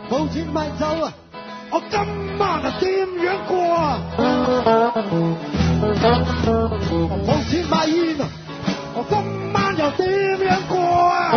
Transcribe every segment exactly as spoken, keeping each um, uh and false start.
冇錢買酒啊！我今晚啊點樣過啊？冇錢買煙啊！我今晚又點樣過啊？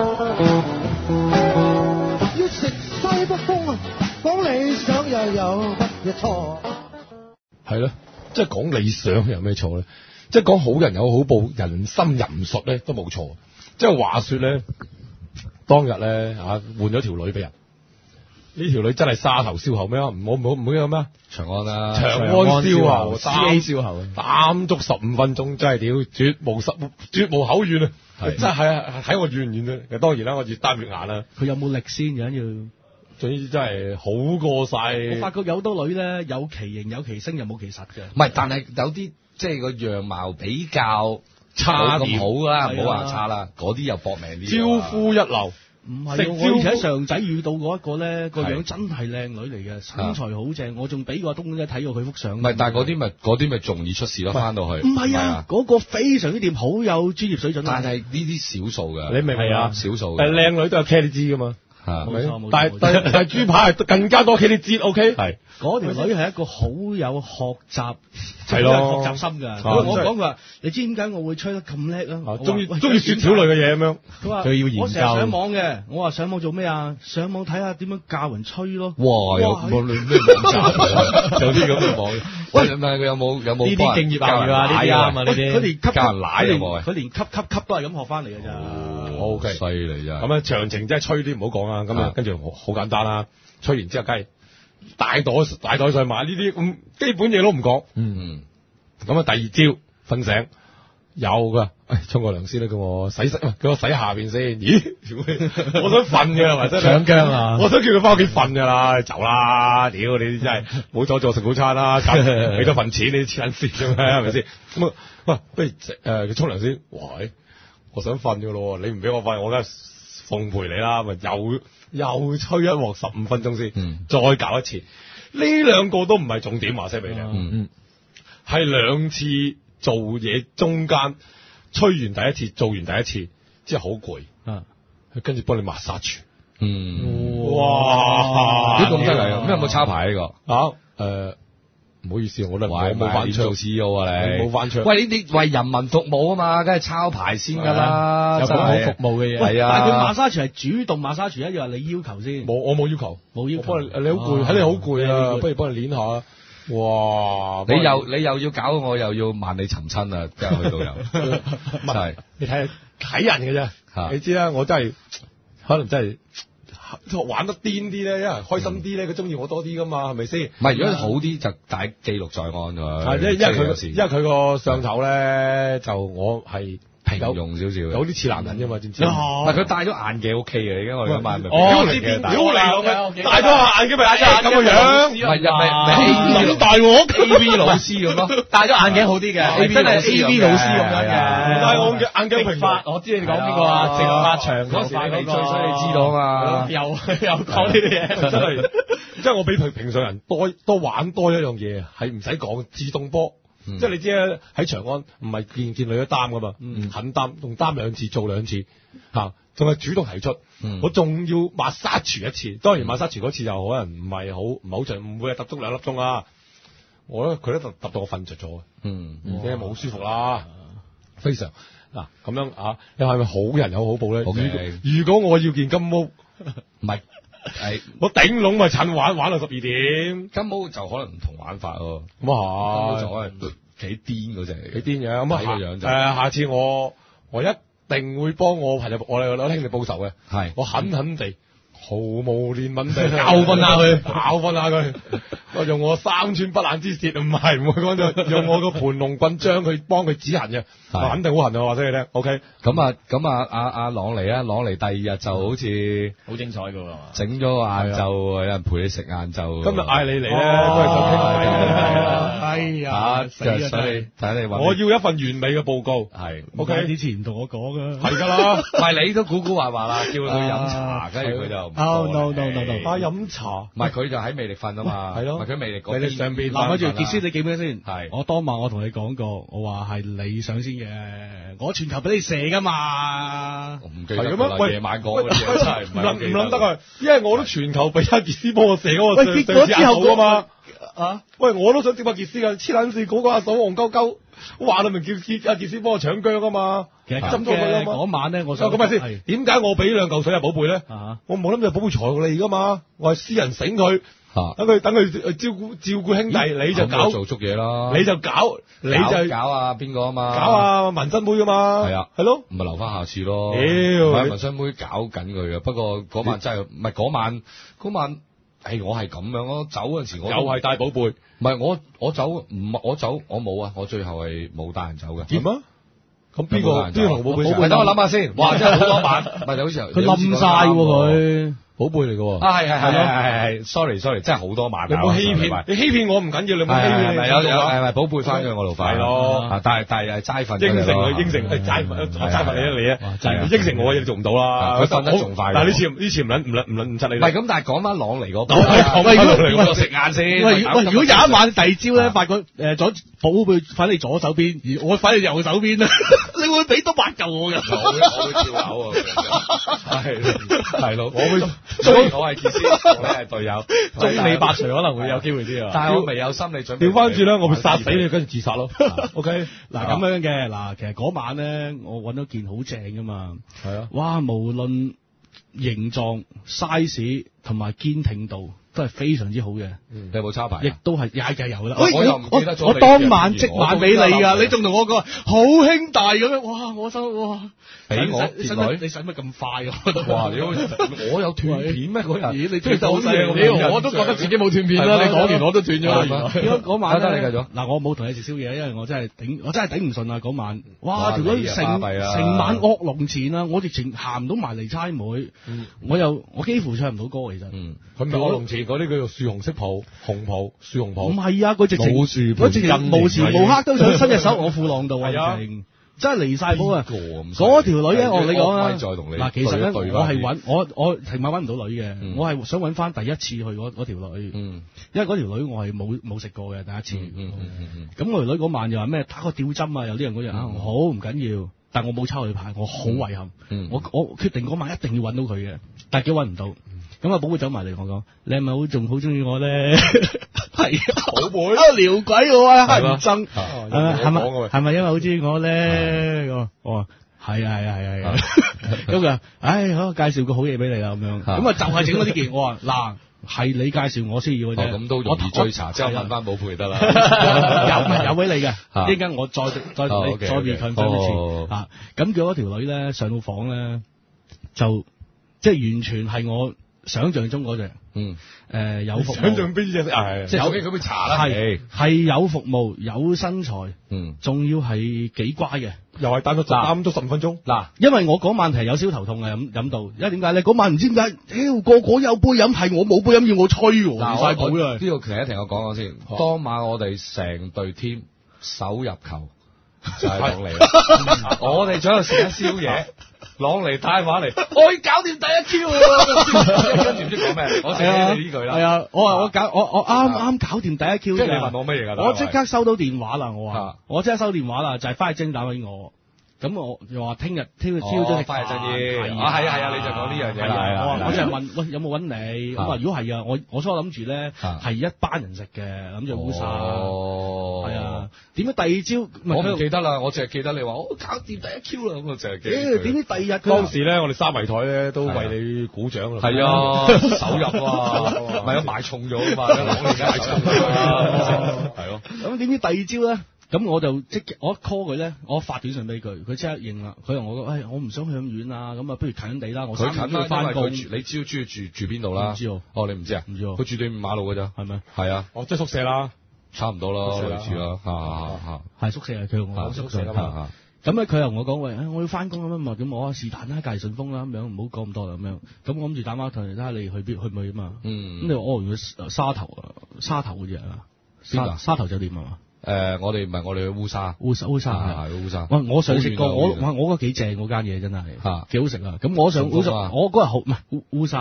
要食西北風啊！講理想又有乜嘢錯？ 係咯，即係講理想有咩錯咧？即係講好人有好報，人心淫術咧都冇錯。即係話說咧，當日咧啊換咗條女俾人。呢條女真係沙頭燒喉咩啊？唔好唔好唔好有咩？ 長安啦， 長安燒喉 ，C A 燒喉， 擔足十五分鐘，真係屌絕無實絕無口怨啊！真係喺我怨怨啊！當然啦，我越擔越硬啦。 佢有冇力先緊要？ 總之真係好過晒。 我發覺有好多女咧，有其形有其聲又冇其實嘅。 唔係，但係有啲即係個樣貌比較差咁好啦，唔好話差啦，嗰啲又搏命啲。 招呼一流。 唔係，我以前喺上仔遇到過一個咧，個樣真係靚女嚟嘅，身材好正，我仲俾個東姐睇過佢幅相。 唔係，但係嗰啲咪嗰啲咪容易出事咯，翻到去。 唔係啊，嗰個非常之掂，好有專業水準。 但係呢啲少數㗎， 你明唔明啊？ 少數。 誒，靚女都有 Kelly 㗎嘛。 冇錯冇錯， 但係但係但係豬扒係更加多 Kelly 節 ，OK？係嗰條女係一個好有學習， 係咯， 學習心㗎。我我講佢話，你知點解我會吹得咁叻啊？ 中意中意雪條類嘅嘢咁樣。 佢話佢要研究。 我成日上網嘅，我話上網做咩啊？上網睇下點樣教人吹咯。 哇！有冇咩網站？有啲咁嘅網。喂，唔係佢有冇有冇呢啲敬業教育啊？呢啲啱啊！呢啲佢連級教人奶有冇啊？ 佢連級級級都係咁學翻嚟㗎咋。 O K， 犀利咋。 咁啊，詳情真係吹啲唔好講啊。咁啊，跟住好簡單啦。吹完之後，梗係大袋大袋上買呢啲咁基本嘢都唔講。 嗯。 咁啊，第二朝瞓醒有噶，誒，沖個涼先啦，叫我洗洗，叫我洗下邊先。咦，我想瞓嘅係咪真係？ 搶姜啊！ 我想叫佢翻屋企瞓㗎啦，走啦！屌你真係冇阻住我食早餐啦，俾多份錢你黐撚線嘅咩？係咪先？咁啊，喂，不如誒佢沖涼先。喂，我想瞓㗎咯，你唔俾我瞓，我梗係奉陪你啦。咪又又吹一鑊十五分鐘先， 嗯、 再搞一次。呢兩個都唔係重點，話聲俾你聽。嗯嗯，係兩次做嘢中間吹完第一次，做完第一次，之後好攰。啊，跟住幫你抹沙住。 嗯， 哇！ 呢咁犀利，咩有冇抄牌呢個？ 啊，誒，唔好意思，我覺得我冇翻做 C E O 啊，你冇翻出。 喂，你你為人民服務啊嘛，梗係抄牌先噶啦， 有好服務嘅嘢。 係啊， 但係佢馬沙廚係主動馬沙廚，一樣係你要求先。 冇，我冇要求， 冇要求。 你你好攰，睇你好攰啊，不如幫你練下。哇！ 你又你又要搞我，又要萬里尋親啊，真係去到有。 唔係，你睇下睇人嘅啫。你知啦，我真係可能真係玩得癲啲咧，因為開心啲咧，佢中意我多啲噶嘛，係咪先？ 唔係，如果好啲就大記錄在案㗎。 係，因為因為佢因為佢個上頭咧，就我係。 平庸少少， 有啲似男人啫嘛，知唔知？ 但係佢戴咗眼鏡 O K 嘅，而家我哋買咪哦，知邊屌嚟嘅？戴咗眼鏡咪戴咗咁嘅樣， 唔係又咪咁大喎 A V 老師咁咯， 戴咗眼鏡好啲嘅，真係 A V 老師咁樣嘅。 戴我嘅眼鏡平髮， 我知你講邊個啊？直髮長嗰時你吹水你知道啊嘛？ 又又講呢啲嘢， 真係，即係我比平平常人多多玩多一樣嘢，係唔使講自動波。嗯、即係你知咧，喺長安唔係件件女都擔噶嘛，嗯、肯擔，仲擔兩次做兩次，吓，仲係主動提出，嗯、我仲要抹沙廚一次，當然抹沙廚嗰次就可能唔係好唔係好長，唔會係揼足兩粒鐘啦。我咧佢都揼揼到我瞓着咗，嗯，已經冇舒服啦，非常嗱咁樣啊，你係咪好人有好報咧？ Okay. 如果我要件金毛，唔係。係我頂籠咪趁玩玩到十二點， 金毛就可能唔同玩法咯。 咁啊， 金毛就可能幾癲嗰隻， 幾癲嘅咁啊， 個樣就誒，下次我我一定會幫我朋友我哋兩兄弟報仇嘅，係我狠狠地毫無憐憫地教訓下佢，教訓下佢，我用我三寸不爛之舌，唔係唔會講咗，用我個盤龍棍將佢幫佢止痕嘅，肯定好痕啊！話俾你聽 ，OK。 咁啊，咁啊，阿阿朗尼啊，朗尼第二日就好似好精彩噶喎， 整咗晏晝有人陪你食晏晝。 今日嗌你嚟咧，都係想傾偈。 哎呀， 所以睇你話， 我要一份完美嘅報告。 係 ，OK。 之前唔同我講噶， 係噶啦， 唔係你都古古惑惑啦，叫佢去飲茶，跟住佢就。 Oh no no no no！ 啊飲茶， 唔係佢就喺魅力瞓啊嘛， 係咯唔係佢魅力嗰魅力上邊嗱，跟住傑斯，你記唔記得先？ 係我當晚我同你講過，我話係你上先嘅，我傳球俾你射噶嘛。 我唔記得係咁樣，喂夜晚講嗰啲嘢真係唔唔諗唔係好記得諗得啊！因為我都傳球俾阿傑斯幫我射嗰個喂，結果之後啊嘛。 啊， 喂，我都想接阿傑斯噶，黐撚線嗰個阿嫂戇鳩鳩，話到明叫傑阿傑斯幫我搶姜啊嘛。 其實針咗佢啊嘛。 嗰晚咧，我想咁咪先，點解我俾兩嚿水阿寶貝咧？ 啊， 我冇諗住寶貝財利噶嘛，我係私人醒佢， 嚇等佢等佢照顧照顧兄弟，你就搞做足嘢啦， 你就搞，你就搞啊邊個啊嘛， 搞啊紋身妹噶嘛， 係啊， 係咯， 唔係留翻下次咯。 屌， 係紋身妹搞緊佢嘅，不過嗰晚真係唔係嗰晚嗰晚。誒，我係咁樣咯，走嗰陣時我又係帶寶貝， 唔係我我走唔我走我冇啊，我最後係冇帶人走嘅。 點啊？咁邊個邊個同寶貝？ 寶貝，等我諗下先。哇，真係好多晚，唔係好似佢冧晒喎佢。 寶貝嚟嘅喎， 啊係係係係係，sorry sorry，真係好多晚。 你冇欺騙，你欺騙我唔緊要，你冇欺騙。 係有有係咪寶貝翻咗我度快？ 係咯， 但係但係齋瞓。 應承佢應承，誒齋我齋瞓你啊你啊，真係應承我嘢你做唔到啦。 佢瞓得仲快。 但係呢次呢次唔撚唔撚唔撚唔出你。 唔係咁，但係講翻朗尼嗰邊。 喂， 如果食晏先。 喂喂，如果有一晚第二朝咧，發覺誒左寶貝瞓你左手邊，而我瞓你右手邊咧，你會俾多八嚿我㗎？ 我會我會跳樓啊！係係咯，我會。 所以我係傑斯，我係隊友， 中你八除可能會有機會啲啊。 但係我未有心理準備。 調翻轉咧，我會殺死你，跟住自殺咯。OK， 嗱咁樣嘅嗱，其實嗰晚咧，我揾到件好正㗎嘛。 係啊， 哇！無論形狀、size 同埋堅挺度都係非常之好嘅。 你有冇抄牌？ 亦都係也就有啦。 我又唔記得咗。 我當晚即晚俾你㗎，你仲同我講好兄弟咁樣，哇！我心哇， 俾我你使乜你使乜咁快啊？ 哇！你我有斷片咩嗰日？ 咦！你斷到好正， 我都覺得自己冇斷片啦。你講完我都斷咗啦。 嗰晚得你繼續。 嗱，我冇同你食宵夜，因為我真係頂，我真係頂唔順啊！嗰晚，哇！條女成成晚惡龍前啊！我直情行唔到埋嚟猜妹，我又我幾乎唱唔到歌其實。 嗯， 佢唔係惡龍前嗰啲叫做樹紅色袍、紅袍、樹紅袍。 唔係啊！佢直情佢直情無時無刻都想伸隻手我褲浪度啊！真係離晒譜啊！嗰條女咧，我同你講啊，嗱，其實咧，我係揾我我係晚揾唔到女嘅，我係想揾翻第一次去嗰嗰條女，因為嗰條女我係冇冇食過嘅第一次。咁我條女嗰晚又話咩打個吊針啊，有啲人嗰樣啊，好唔緊要，但我冇抄佢牌，我好遺憾。我我決定嗰晚一定要揾到佢嘅，但係幾揾唔到。咁啊，寶貝走埋嚟同我講：你係咪好仲好中意我咧？係寶貝啊，撩鬼我啊，乞人憎係咪？係咪因為好中意我咧？我我話係啊係啊係啊係啊。咁佢話：唉，好介紹個好嘢俾你啦咁樣。咁啊就係整嗰啲件。我話嗱，係你介紹我先要嘅啫。 咁都容易追查，之後問翻寶貝得啦。 有有俾你嘅，一陣間我再再同你再 reconfirm 一次啊。咁叫嗰條女咧上到房咧，就即係完全係我想象中嗰隻，嗯，誒有服務， 想象邊隻係， 即係有佢會查啦， 係係有服務，有身材， 嗯， 仲要係幾乖嘅， 又係單咗擔咗十五分鐘。 嗱，因為我嗰晚係有少頭痛啊，飲飲到，因為點解咧？嗰晚唔知點解，屌個個有杯飲，係我冇杯飲要我吹喎，唔晒譜啦。 呢個其實一定我講講先。當晚我哋成隊 team 首入球就係朗尼，我哋仲喺度食緊宵夜。朗尼帶話嚟，我要搞掂第一 Q 喎，跟住唔知講咩，我寫你呢句啦。係啊，我話我搞我我啱啱搞掂第一 Q。即係你問我咩嘢㗎？我即刻收到電話啦，我話我即刻收電話啦，就係翻去精打俾我。咁我又話聽日聽日朝早翻去真啲。啊係啊係啊，你就講呢樣嘢啦。 係啊，我就係問喂有冇揾你？咁話如果係啊，我我初諗住咧係一班人食嘅，諗住烏沙。哦，係啊。點解第二朝我唔記得啦？我淨係記得你話我搞掂第一 Q 啦，咁我淨係記。誒點知第二日當時咧，我哋三圍台咧都為你鼓掌啦。 係啊，手入啊，咪有買重咗啊嘛，朗尼買重啊，係咯。 咁點知第二朝咧？咁我就即我一 call 佢咧，我發短信俾佢，佢即刻應啦。佢同我講：，誒，我唔想去咁遠啊，咁啊，不如近近地啦。我佢近啦， 翻工。 你知唔知住住邊度啦？ 唔知喎。 哦，你唔知啊？ 唔知喎。 佢住對面馬路㗎咋？ 係咪？ 係啊。 哦，即係宿舍啦， 差唔多啦，類似啦，嚇嚇嚇。 係宿舍啊，佢同我宿舍㗎嘛。咁咧，佢又同我講：，喂，我要翻工咁啊嘛，咁我是但啦，隔離順豐啦，咁樣唔好講咁多啦，咁樣。咁我諗住打孖同你睇下你去邊去唔去啊嘛。嗯。咁你話哦，原來沙頭啊，沙頭嗰隻啊，沙沙頭酒店啊嘛。 誒，我哋唔係我哋去烏沙， 烏沙烏沙係烏沙。 我我上食過，我我我覺得幾正嗰間嘢真係，嚇幾好食啊！咁我上烏沙，我嗰日好唔係烏烏沙，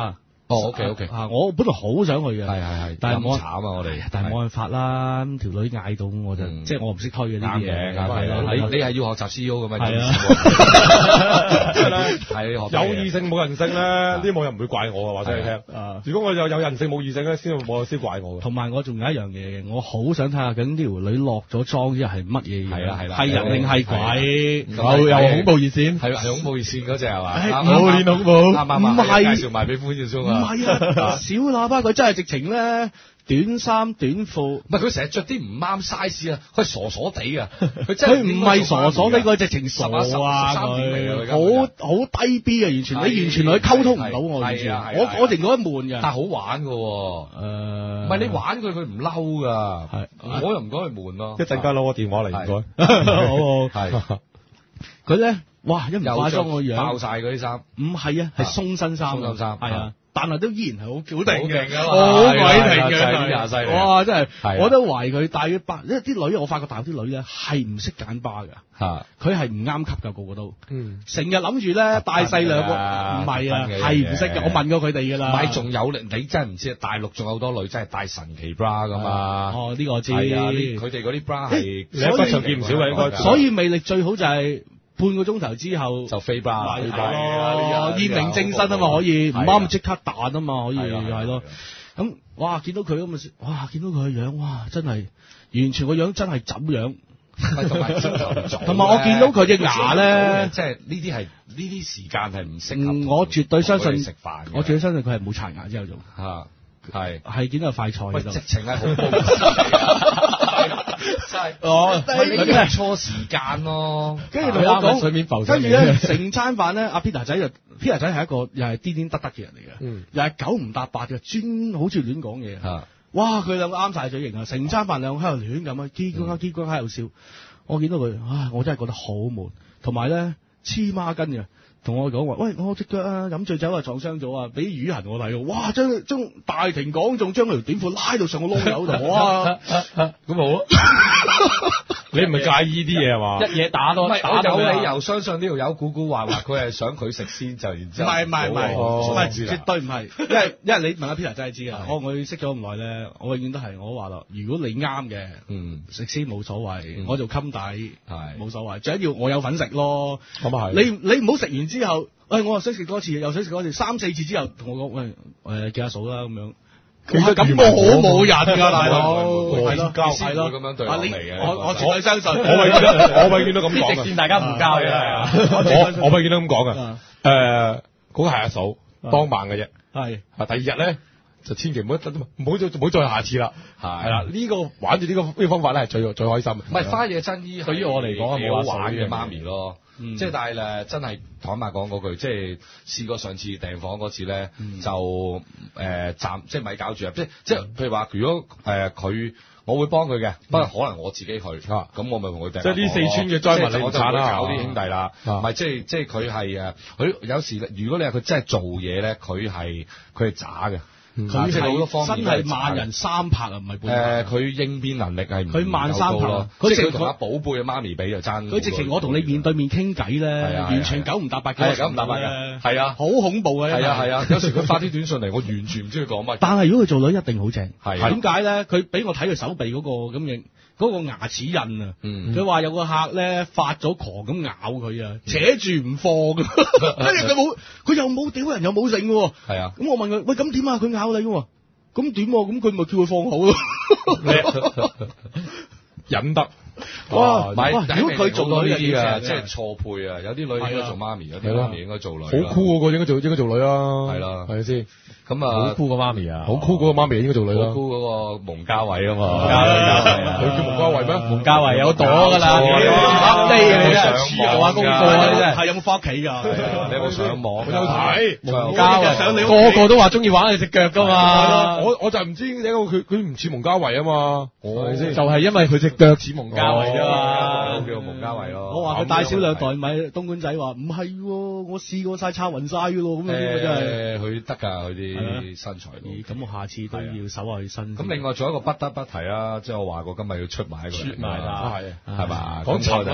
哦，OK OK， 啊，我本來好想去嘅， 係係係， 但係我慘啊我哋， 但係冇辦法啦，咁條女嗌到我就，即係我唔識推嘅呢啲嘢， 啱嘅，你你係要學習 C E O 咁樣， 係啊，係有異性冇人性咧，啲網友唔會怪我嘅話俾你聽。如果我有有人性冇異性咧，先會先怪我嘅。 同埋我仲有一樣嘢嘅，我好想睇下緊呢條女落咗妝之後係乜嘢嘢， 係啦係啦， 係人定係鬼？ 有有恐怖熱線， 係係恐怖熱線嗰隻係嘛？ 冇練恐怖， 啱啱唔係介紹埋俾歡笑中啊！ 唔係啊，小喇叭佢真係直情咧。短衫短褲，唔係佢成日着啲唔啱 size 啊，佢係傻傻地啊，佢真佢唔係傻傻地，佢直情傻啊， 佢好好低 B 啊，完全你完全同佢溝通唔到我，完全我我淨覺得悶嘅， 但係好玩嘅，誒，唔係你玩佢佢唔嬲噶，係我又唔講佢悶咯， 一陣間攞個電話嚟唔該，好係佢咧，哇一唔化妝個樣爆晒嗰啲衫， 唔係啊，係鬆身衫， 鬆身衫係啊。但係都依然係好矯定嘅， 好鬼定嘅，真係哇！真係，我都懷疑佢帶咗疤，因為啲女我發覺大陸啲女咧係唔識揀疤㗎， 嚇佢係唔啱級㗎，個個都， 嗯， 成日諗住咧帶細兩個，唔係啊，係唔識嘅，我問過佢哋㗎啦。 唔係仲有你真係唔知啊！大陸仲有好多女真係帶神奇 bra 㗎嘛。 哦，呢個我知。 係啊，佢哋嗰啲 bra 係你喺不場見唔少嘅應該。 所以魅力最好就係。半個鐘頭之後就飛 bra 係咯，驗明正身啊嘛，可以唔啱即刻彈啊嘛，可以係咯。咁哇，見到佢咁嘅，哇，見到佢個樣，哇，真係完全個樣真係怎樣？ 同埋同埋我見到佢隻牙咧， 即係呢啲係呢啲時間係唔適合。 我絕對相信食飯， 我絕對相信佢係冇刷牙之後做嚇，係係見到快菜喺度， 直情係好暴力。真係，哦，你係錯時間咯， 跟住同我講水面浮，跟住咧成餐飯咧，阿 Peter 仔就 Peter 仔係一個又係癲癲得得嘅人嚟嘅，嗯，又係九唔搭八嘅，專好似亂講嘢，嚇，哇！佢兩個啱晒嘴型啊，成餐飯兩個喺度亂咁啊，嘰呱呱嘰呱喺度笑，我見到佢，唉，我真係覺得好悶，同埋咧黐孖筋嘅。同我講話，喂，我隻腳啊，飲醉酒啊，撞傷咗啊，俾瘀痕我睇喎，哇！將將大庭廣眾將佢條短褲拉到上個窿口度，哇！ 咁好啊，你唔係介意啲嘢係嘛？ 一嘢打多，打到有理由相信呢條友古古話話，佢係想佢食先就然之後。唔係唔係唔係，唔係絕對唔係，因為因為你問阿 Peter 真係知㗎，我我識咗咁耐咧，我永遠都係我話咯，如果你啱嘅，嗯，食先冇所謂，我做襟底係冇所謂，最緊要我有份食咯。咁啊係，你你唔好食完之後，誒我又想食多次，又想食多次，三四次之後同我講，喂誒記下數啦咁樣。咁我好冇癮㗎，大佬，係咯，係咯，咁樣對我嚟嘅。我我絕對相信。我咪見到，我咪見到咁講嘅。 直線大家唔交嘅，係啊。 我我咪見到咁講嘅。誒，嗰個係阿嫂當晚嘅啫。 係。 啊，第二日咧就千祈唔好唔好再唔好再下次啦。係。係啦，呢個玩住呢個呢個方法咧係最最開心。 唔係花野真衣，對於我嚟講係好玩嘅媽咪咯。嗯、即係但係誒，真係坦白講嗰句，即係試過上次訂房嗰次咧，嗯、就誒暫、呃、即係咪搞住啊！即係即係譬如話，如果誒佢、呃，我會幫佢嘅，不過、嗯、可能我自己去，咁、啊、我咪同佢訂。即係啲四川嘅災民，我就會搞啲兄弟啦。唔係、啊、即係即係佢係誒，佢有時如果你話佢真係做嘢咧，佢係佢係渣嘅。佢係好多方面真係萬人三拍啊，唔係半拍。 誒，佢應變能力係唔佢萬三拍咯。 即係佢同阿寶貝嘅媽咪比就爭。 佢直情我同你面對面傾偈咧，完全九唔搭八嘅。 九唔搭八嘅，係啊， 好恐怖嘅。 係啊係啊，有時佢發啲短信嚟，我完全唔知佢講乜。 但係如果佢做女一定好正。 係點解咧？佢俾我睇佢手臂嗰個咁嘅嗰個牙齒印啊。佢話有個客咧發咗狂咁咬佢啊，扯住唔放㗎。跟住佢冇，佢又冇屌人又冇剩喎。 係啊。 咁我問佢：喂，咁點啊？佢咬你喎。咁點？咁佢咪叫佢放好咯？ 忍得哇！ 買如果佢做女啲嘅，即係錯配啊！有啲女應該做媽咪，有啲媽咪應該做女。 好酷嗰個應該做應該做女啊！ 係啦， 係咪先？ 咁啊， 好酷個媽咪啊！好酷嗰個媽咪應該做女咯。 好酷嗰個蒙嘉慧啊嘛， 佢叫蒙嘉慧咩？ 蒙嘉慧有朵㗎啦，黑地你真係做下功課啊！真係係有冇翻屋企㗎？ 你有冇上網？ 有睇蒙嘉慧，個個都話中意玩你隻腳㗎嘛。 我我就唔知點解佢佢唔似蒙嘉慧啊嘛。係咪先？ 就係因為佢隻腳似蒙嘉慧啫嘛。 叫蒙嘉慧咯。 我話佢帶少兩袋米，東莞仔話唔係喎，我試過晒拆暈晒㗎咯。咁樣真係。 誒，佢得㗎，佢啲。身材都咁，我下次都要搜下佢身。 咁另外仲有一個不得不提啦，即係我話過今日要出埋一個，出埋啦， 係係嘛？ 講沉啦，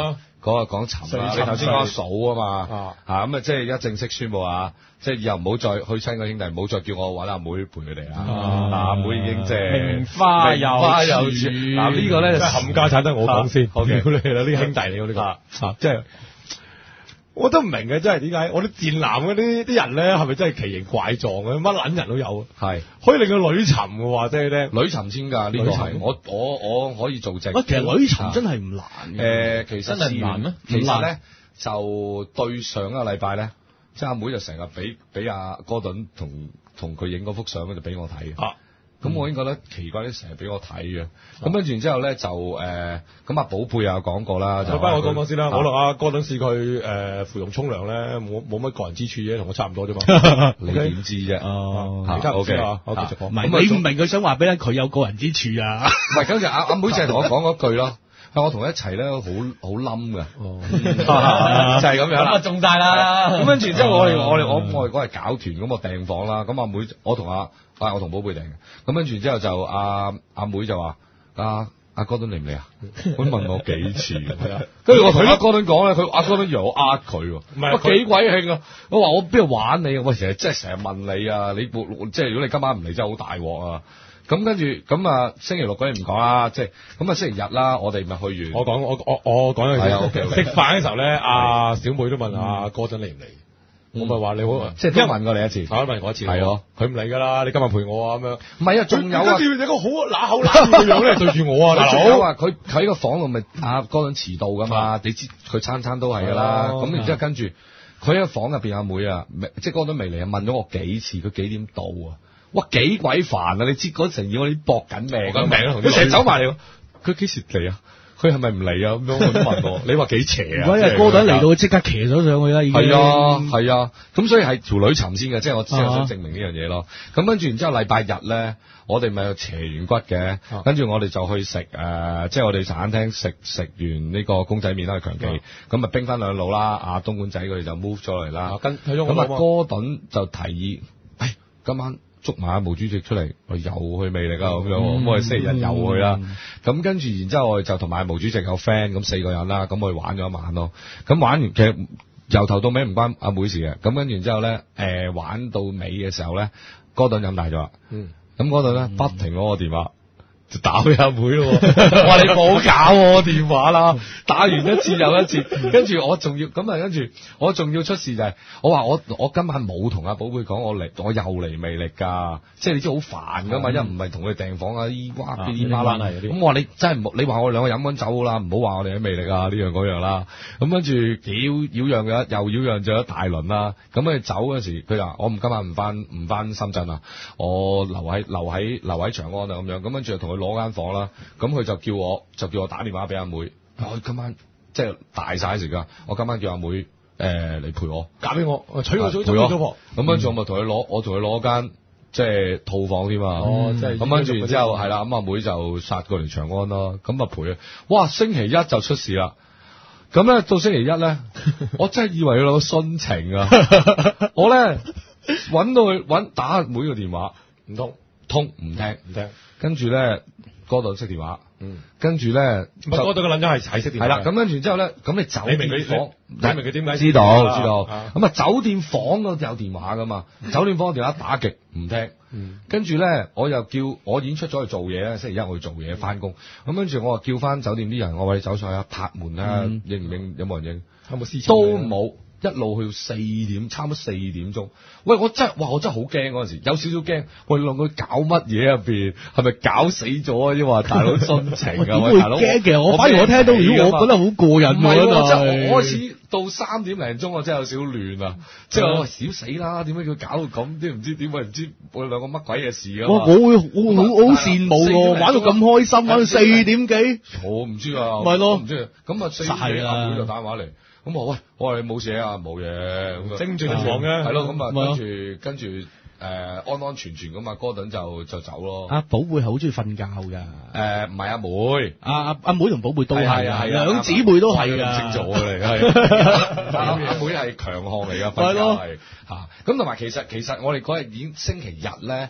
嗰個講沉啊，你頭先講數啊嘛，啊咁啊即係一正式宣佈啊，即係以後唔好再去親個兄弟，唔好再叫我揾阿妹陪佢哋啊，阿妹已經即係名花有花有主，嗱呢個咧冚家產得我講先，好嘅，你啦啲兄弟嚟㗎呢個，啊即係。我都唔明嘅，真係點解我啲賤男嗰啲啲人咧，係咪真係奇形怪狀嘅？乜撚人都有，係可以令佢女沉嘅話，即係咧女沉先㗎。呢個係我我我可以做證。 其實女沉真係唔難嘅。誒，其實真係唔難咩？ 其實咧就對上一個禮拜咧，即係阿妹就成日俾俾阿哥頓同同佢影嗰幅相咧，就俾我睇嘅。咁我已經覺得奇怪，啲成日俾我睇嘅。咁跟住然之後咧就誒，咁阿寶貝又講過啦。就翻我講講先啦。我同阿哥頓試佢誒芙蓉沖涼咧，冇冇乜個人之處啫，同我差唔多啫嘛。 你點知啫？ 哦，你差唔多啊。我繼續講。 唔係你唔明佢想話俾佢有個人之處啊？ 唔係，跟住阿阿妹就係同我講嗰句咯。我同佢一齊咧，好好冧㗎，就係咁樣。咁啊中大啦。咁跟住之後，我哋我哋我我哋嗰日搞團，咁我訂房啦。咁阿妹，我同阿啊我同寶貝訂嘅。咁跟住之後就阿阿妹就話：阿阿哥頓嚟唔嚟啊？佢問我幾次。跟住我同阿哥頓講咧，佢阿哥頓以為我呃佢喎。唔係幾鬼興啊！我話我邊度玩你啊？喂，成日即係成日問你啊！你即係如果你今晚唔嚟，真係好大鑊啊！咁跟住咁啊，星期六嗰日唔講啦，即係咁啊，星期日啦，我哋咪去完。 我講我我我講咗先。食飯嘅時候咧，阿小妹都問阿哥頓嚟唔嚟，我咪話你好， 即係都問過你一次， 我都問過一次， 係咯， 佢唔嚟㗎啦，你今日陪我啊咁樣。 唔係啊，仲有啊， 跟住有個好揦口揦面嘅樣咧對住我啊，大佬。 有話佢佢喺個房度咪阿哥頓遲到㗎嘛？你知佢餐餐都係㗎啦。咁然之後跟住佢喺個房入邊阿妹啊，即係哥頓未嚟啊，問咗我幾次，佢幾點到啊？哇，幾鬼煩啊！你知嗰陣要我啲搏緊命，搏緊命佢成日走埋嚟，佢幾時嚟啊？佢係咪唔嚟啊？咁樣佢都問我，你話幾邪啊？ 嗰日哥頓嚟到，即刻騎咗上去啦，已經。 係啊，係啊，咁所以係條女沉先嘅，即係我之後想證明呢樣嘢咯。咁跟住然之後禮拜日咧，我哋咪斜完骨嘅，跟住我哋就去食誒，即係我哋茶餐廳食食完呢個公仔麵啦，強記，咁啊冰翻兩路啦，阿東莞仔佢哋就 move 咗嚟啦。跟咁啊，哥頓就提議，誒，今晚捉埋阿毛主席出嚟，我又去魅力啊咁樣，咁我哋星期日又去啦。咁跟住，然之後我哋就同埋毛主席有 friend，咁四個人啦，咁我哋玩咗一晚咯。咁玩完其實由頭到尾唔關阿妹事嘅。咁跟住之後咧，誒玩到尾嘅時候咧，哥頓飲大咗啦。嗯。咁哥頓咧不停攞我電話。就打俾阿妹咯，話你冇搞我電話啦，打完一次又一次，跟住我仲要咁啊，跟住我仲要出事就係、是，我話我我今晚冇同阿寶貝講我嚟，我又嚟魅力㗎，即係你知好煩㗎嘛，因為唔係同佢哋訂房啊，依哇嗶哩吧啦，咁我話你真係唔好，你話我兩個飲緊酒啦，唔好話我哋喺魅力啊呢樣嗰樣啦，咁跟住擾擾攘嘅，又擾攘咗一大輪啦，咁佢走嗰時，佢話我唔今晚唔翻唔翻深圳啊，我留喺留喺留喺長安啊咁樣，咁跟住就同佢攞間房啦，咁佢就叫我就叫我打電話俾阿妹，我今晚即係大晒時間，我今晚叫阿妹誒嚟陪我，嫁俾我，娶我做做老婆，咁跟住我咪同佢攞，我同佢攞間即係套房添嘛，哦，即係咁跟住然之後係啦，咁阿妹就殺過嚟長安咯，咁啊陪佢，哇，星期一就出事啦，咁咧到星期一咧，我真係以為佢有殉情啊，我咧搵到佢搵打阿妹個電話唔通。通唔聽唔聽，跟住咧哥頓熄電話，嗯，跟住咧哥頓個撚咗係係熄電話，係啦，咁跟住之後咧，咁你酒店房，你明佢點解？知道知道，咁啊酒店房嗰度有電話噶嘛，酒店房電話打極唔聽，嗯，跟住咧我又叫我已經出咗去做嘢咧，星期一我去做嘢翻工，咁跟住我話叫翻酒店啲人，我話你走上去啊，拍門啊，應唔應？有冇人應？有冇私都冇。一路去到四點，差唔多四點鐘。喂，我真係，哇！我真係好驚嗰陣時，有少少驚。喂，你兩個搞乜嘢入邊？係咪搞死咗啊？抑或大佬殉情啊？喂，大佬，驚嘅。我反而我聽到，如果我覺得好過癮。唔係，我真係開始到三點零鐘，我真係有少少亂啊！即係我少死啦！點解佢搞到咁？啲唔知點解唔知我哋兩個乜鬼嘅事啊？我我會我好好羨慕喎，玩到咁開心，玩到四點幾。我唔知啊，咪咯，唔知。咁啊，四點阿妹就打電話嚟。咁我喂，我話你冇事啊，冇嘢，咁精進房嘅，係咯，咁啊跟住跟住誒安安全全咁啊，哥頓就就走咯。阿寶貝係好中意瞓覺㗎，誒唔係阿妹，阿阿阿妹同寶貝都係啊，兩姊妹都係㗎，唔識咗嚟，係阿妹係強項嚟㗎，瞓覺係嚇。咁同埋其實其實我哋嗰日已經星期日咧，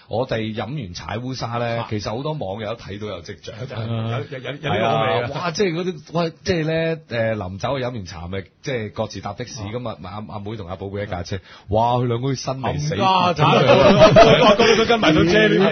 我哋飲完柴烏沙咧，其實好多網友睇到有跡象， 有有有有係啲味啊！哇，即係嗰啲喂，即係咧誒，臨走去飲完茶咪即係各自搭的士咁啊，阿阿妹同阿寶貝一架車，哇！佢兩個新嚟死， 家產，我覺得佢跟埋到車呢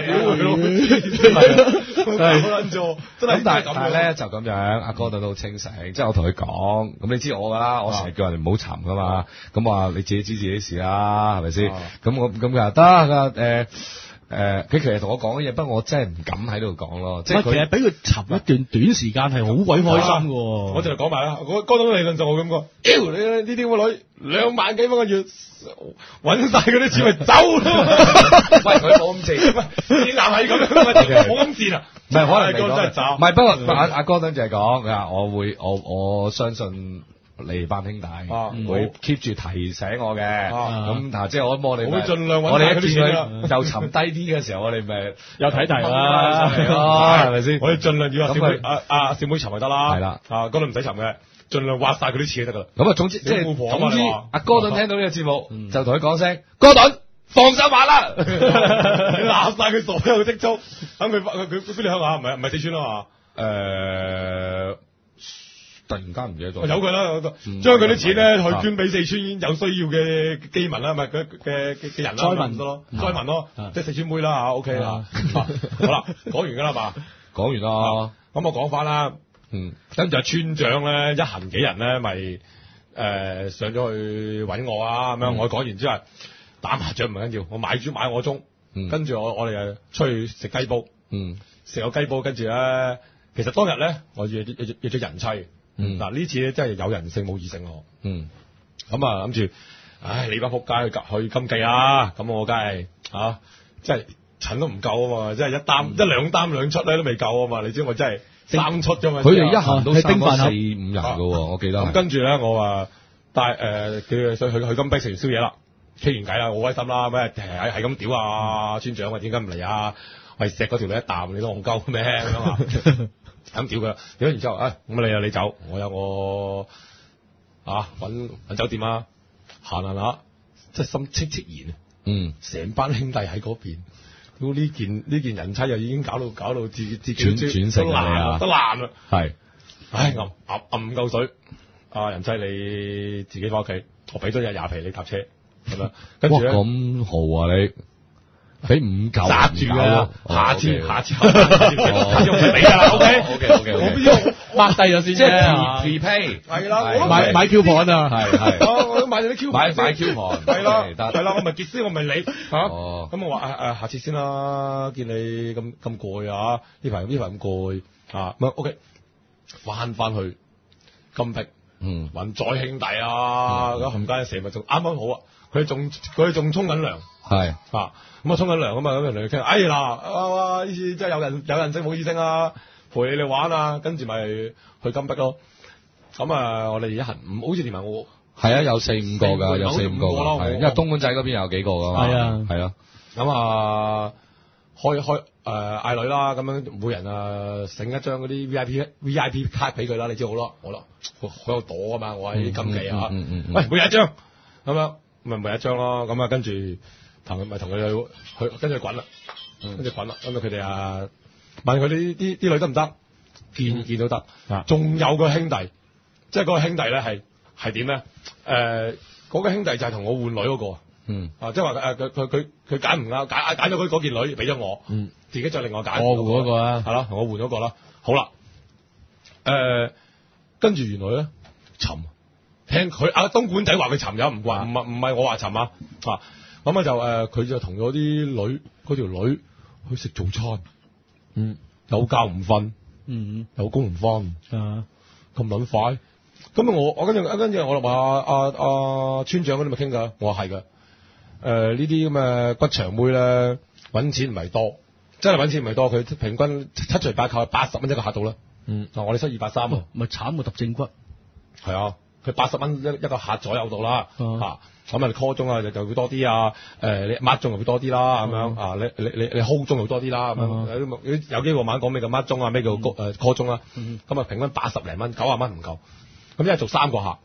啲，係好撚做，真係咁但係但係咧就咁樣，阿哥都好清醒，即係我同佢講，咁你知我噶啦，我成日叫人哋唔好沉噶嘛，咁話你自己知自己事啦，係咪先？咁我咁佢話得，佢話誒。誒，佢其實同我講嘅嘢，不過我真係唔敢喺度講咯。即係其實俾佢沉一段短時間係好鬼開心嘅。 我就嚟講埋啦，我嗰種理論就我咁講，屌你呢啲咁嘅女，兩萬幾蚊個月，揾晒嗰啲錢咪走咯。 喂，佢冇咁賤， 喂，啲男係咁樣，冇咁賤啊。 唔係可能哥真係走， 唔係不過阿阿哥等就係講，佢話我會我我相信。你班兄弟、啊、會 keep 住提醒我嘅，咁嗱、啊，即係我我哋， 我會盡量揾我哋一見佢又沉低啲嘅時候，我哋咪有睇題啦， 係咪先？ 我哋盡量要阿小妹，阿阿小妹沉就得啦， 係啦， 啊嗰度唔使沉嘅，盡量挖晒佢啲錢就得噶啦。 咁啊，總之即係總之，阿哥頓聽到呢個節目， 嗯、 就同佢講聲，哥頓放手玩啦， 攬晒佢所有嘅積蓄，等佢佢佢邊度鄉下？唔係唔係四川啊嘛？ 誒。突然間唔記得咗， 有佢啦，將佢啲錢咧去捐俾四川有需要嘅基民啦，咪嘅嘅嘅人啦，災民咯，災民咯，即係四川妹啦嚇 ，OK 啦，好啦，講完㗎啦嘛， 講完啦， 咁我講翻啦，嗯，跟住阿村長咧一行幾人咧，咪誒上咗去揾我啊，咁樣我講完之後打麻雀唔緊要，我買豬買我盅，跟住我我哋誒出去食雞煲，嗯，食個雞煲，跟住咧其實當日咧我約約約咗人妻。嗯，嗱呢次咧真係有人性冇異性喎。嗯，咁啊諗住，唉你班仆街去去金記啊，咁我梗係嚇，即係襯都唔夠啊嘛，即係一擔、嗯、一兩擔兩出咧都未夠啊嘛，你知我真係三出㗎嘛。佢哋一行都三個四五人㗎喎，我記得。咁跟住咧，我話帶誒叫佢去去去金碧食完宵夜啦，傾完偈啦，好開心啦，咩係係咁屌啊村長啊，點解唔嚟啊？喂錫嗰條女一啖，你都戇鳩咩咁樣啊？咁屌佢，屌完之後，哎，咁你啊你走，我有我啊揾揾酒店啊，行行下，即係心戚戚然啊，嗯，成班兄弟喺嗰邊，咁呢件呢件人妻又已經搞到搞到自自己轉轉成啊，得爛啦，係，唉，揞揞揞唔夠水，啊人妻你自己翻屋企，我俾多日廿皮你搭車，咁樣，跟住咧，咁豪啊你！俾五嚿，揸住啊！下次，下次，下次用佢俾噶啦。OK，OK，OK，我邊要抹低咗先啫。即係 prepay，係啦，買買 coupon 啊，係係。我都買咗啲 coupon，買買 coupon，係啦，係啦，我咪結先，我咪你嚇。哦，咁我話誒誒，下次先啦。見你咁咁攰啊，呢排呢排咁攰啊，咁 OK，翻翻去金碧，嗯，揾再兄弟啊，咁冚家成日仲啱啱好啊，佢仲佢仲沖緊涼。係啊，咁啊沖緊涼啊嘛，咁就同佢傾，哎嗱，啊呢次真係有人有人性冇異性啊，陪你哋玩啊，跟住咪去金碧咯。咁啊，我哋一行五，好似連埋我係啊，有四五個㗎，有四五個㗎，係因為東莞仔嗰邊有幾個㗎嘛，係啊，係啊。咁啊，開開誒嗌女啦，咁樣每人啊整一張嗰啲 V I P V I P 卡俾佢啦，你知好咯，好咯，好有朵啊嘛，我喺金記啊，喂，每人一張咁樣，咪每一張咯，咁啊跟住。同佢咪同佢去去跟住滾啦，跟住滾啦，咁啊佢哋啊問佢哋啲啲女得唔得？見見都得，仲有個兄弟，即係嗰個兄弟咧係係點咧？誒嗰個兄弟就係同我換女嗰個，嗯啊即係話誒佢佢佢佢揀唔啱，揀揀咗佢嗰件女俾咗我，嗯自己再另外揀我換嗰個啊，係啦，同我換嗰個啦，好啦，誒跟住原來咧沉，聽佢阿東莞仔話佢沉咗唔慣，唔係唔係我話沉啊啊！咁啊就誒，佢、呃、就同咗啲女嗰條女去食早餐，嗯，有覺唔瞓，嗯，有工唔返，啊，咁撚快，咁啊我我跟住跟住我話阿阿村長嗰啲咪傾㗎，我話係㗎，誒呢啲咁嘅骨長妹咧揾錢唔係多，真係揾錢唔係多，佢平均七除八扣八十蚊一個客到啦，嗯，嗱我哋七二八三啊，咪慘喎揼正骨，係啊，佢八十蚊一一個客左右到啦，嚇。咁啊，你 call 中啊就就會多啲啊，誒你抹中又會多啲啦，咁樣啊，你你你你 hold 中又多啲啦，咁樣有有幾個晚講咩叫抹中啊，咩叫誒 call 中啊，咁啊平均八十零蚊，九十蚊唔夠，咁一係做三個客，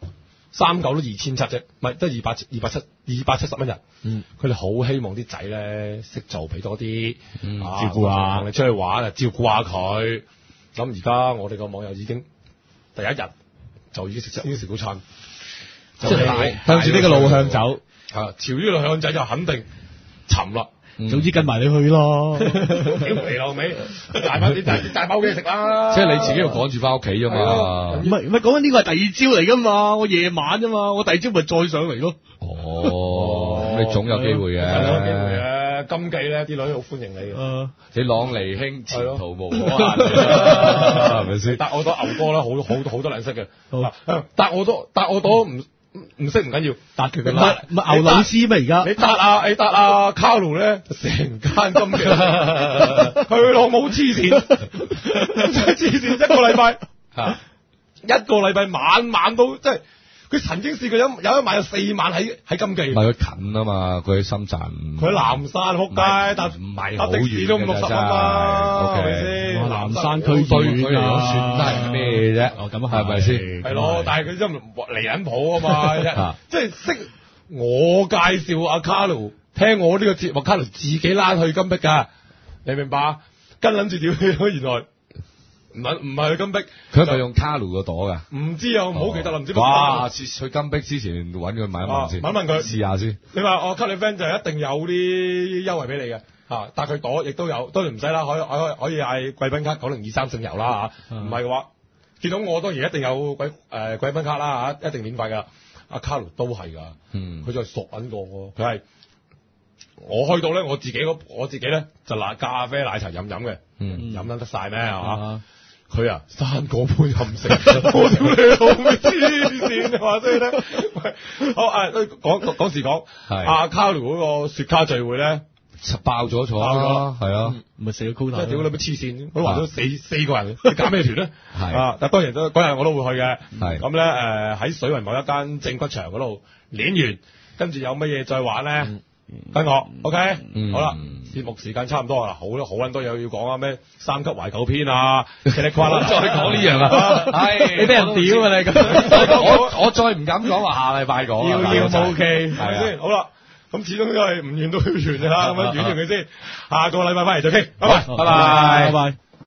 三九都二千七啫，唔係都二百二百七二百七十蚊人。嗯，佢哋好希望啲仔咧識做俾多啲， 嗯啊、 照顧下， 同你出去玩啊，照顧下佢。咁而家我哋個網友已經第一日就已經食已經食早餐， 即係向住呢個路向走。 啊，朝呢個路向仔就肯定沉啦。 嗯、總之跟埋你去咯， 屌你老味，大把啲大大包嘢食啦。 即係你自己要趕住翻屋企啫嘛。 唔係唔係講緊呢個係第二朝嚟噶嘛，我夜晚啫嘛，我第二朝咪再上嚟咯。 哦，咁你總有機會嘅， 有機會嘅。金記咧，啲女好歡迎你嘅。 呃、 你朗尼兄前途無可限係咪先？ 搭我朵牛哥咧，好好好多人識嘅。搭我朵搭我朵唔。唔識唔緊要，搭佢嘅啦。 唔係牛老師咩？而家你搭啊，你搭啊，卡路咧，成間金記，佢老母黐線，黐線一個禮拜，一個禮拜晚晚都即係，佢曾經試過有有一晚有四晚喺喺金記。 唔係佢近啊嘛，佢喺深圳。 佢喺南山撲街，但唔係搭的士都五六十蚊嘛，係咪先？ 南山區對佢嚟講算得係咩啫？ 哦，咁係咪先？ 係咯，但係佢真係離人譜啊嘛，即係識我介紹阿卡路聽我呢個節目，卡路自己拉去金碧㗎，你明白？跟諗住屌，原來唔係唔係去金碧， 佢係咪用卡路個朵㗎？ 唔知啊，唔好記得啦，唔知。 哇！去金碧之前揾佢問一問先， 問一問佢試下先。 你話我 cut 你 friend 就一定有啲優惠俾你嘅。啊！但佢朵亦都有，當然唔使啦，可以可以可以嗌貴賓卡九零二三送油啦嚇，唔係嘅話，見到我當然一定有貴誒、呃、貴賓卡啦嚇，一定免費噶。阿卡路都係噶，嗯，佢就係熟揾過我，佢係我去到咧，我自己我自己咧就拿咖啡奶茶飲飲嘅，嗯，飲得得曬咩係嘛？佢啊三個半任食，我屌你老味黐線話聲咧，喂，好誒，講講時講，阿卡路嗰個雪卡聚會咧。 爆咗坐啦，係啊， 咪四個 quota， 即係屌你乜黐線，佢話咗四四個人，你搞咩團咧？係啊，但當然都嗰日我都會去嘅。係咁咧，誒喺水圍某一間正骨場嗰度練完，跟住有乜嘢再玩咧？跟我 ，OK，好啦，節目時間差唔多啦，好好撚多嘢要講啊，咩三級懷舊篇啊，奇力瓜啦， 再講呢樣啊，係你俾人屌啊你咁， 我我再唔敢講話下禮拜講， 要要 OK，係咪先？好啦。咁始終都係唔完都要完㗎啦，咁樣完完佢先，下個禮拜翻嚟再傾，拜拜， 拜拜，拜拜。